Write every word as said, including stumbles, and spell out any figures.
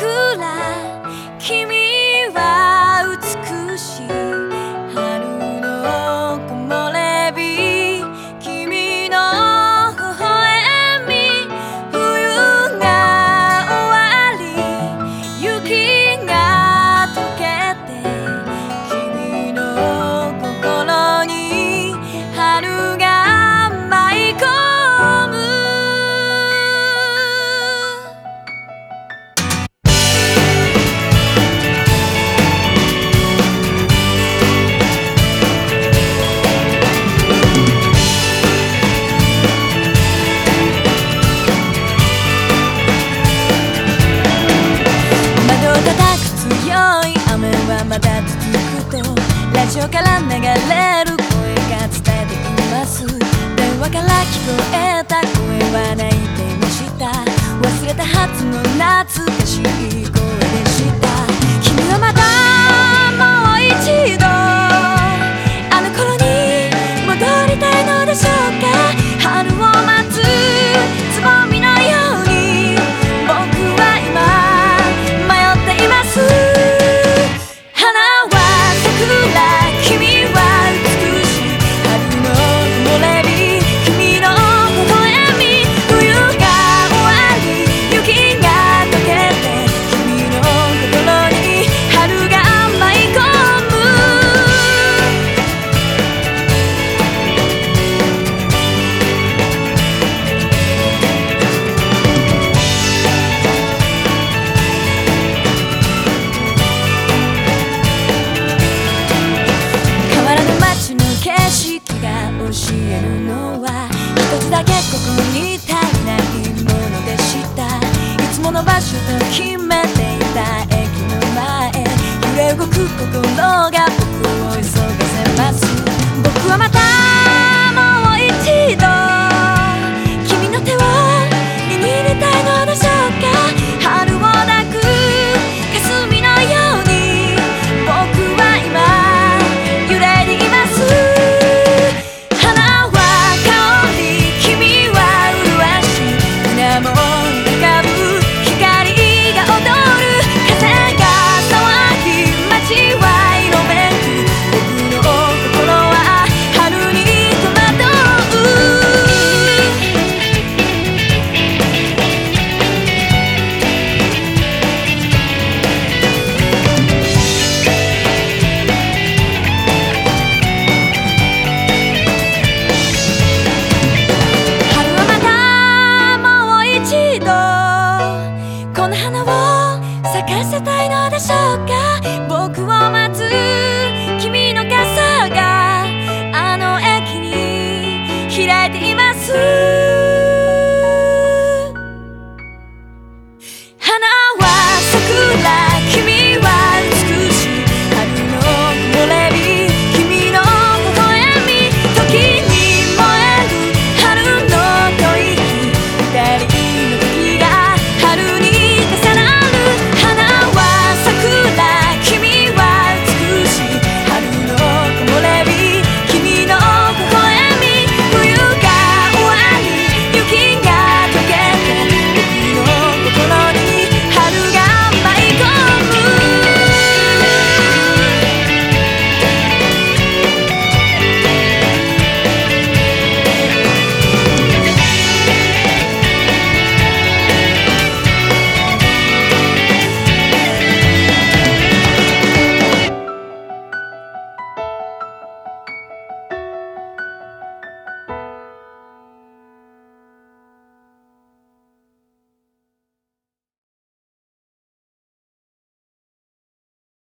君は美しい春の木漏れ日君の微笑み冬が終わり雪が溶けて君の心に春が舞い込むまだ続くとラジオから流れる声が伝えています電話から聞こえた声は泣いてました忘れたはずの懐かしい声でした君はまたもう一度あの頃に戻りたいのでしょうか春を待つつぼみのように僕は今迷っています教えるのは一つだけここに足りないものでしたいつもの場所と決めていた駅の前揺れ動く心が僕を急がせます僕はまたもう一度君の手を握りたいのでしょうか春を抱く霞のように僕は今揺れていますこの花を咲かせたいのでしょうか僕を待つ君の傘があの駅に開いています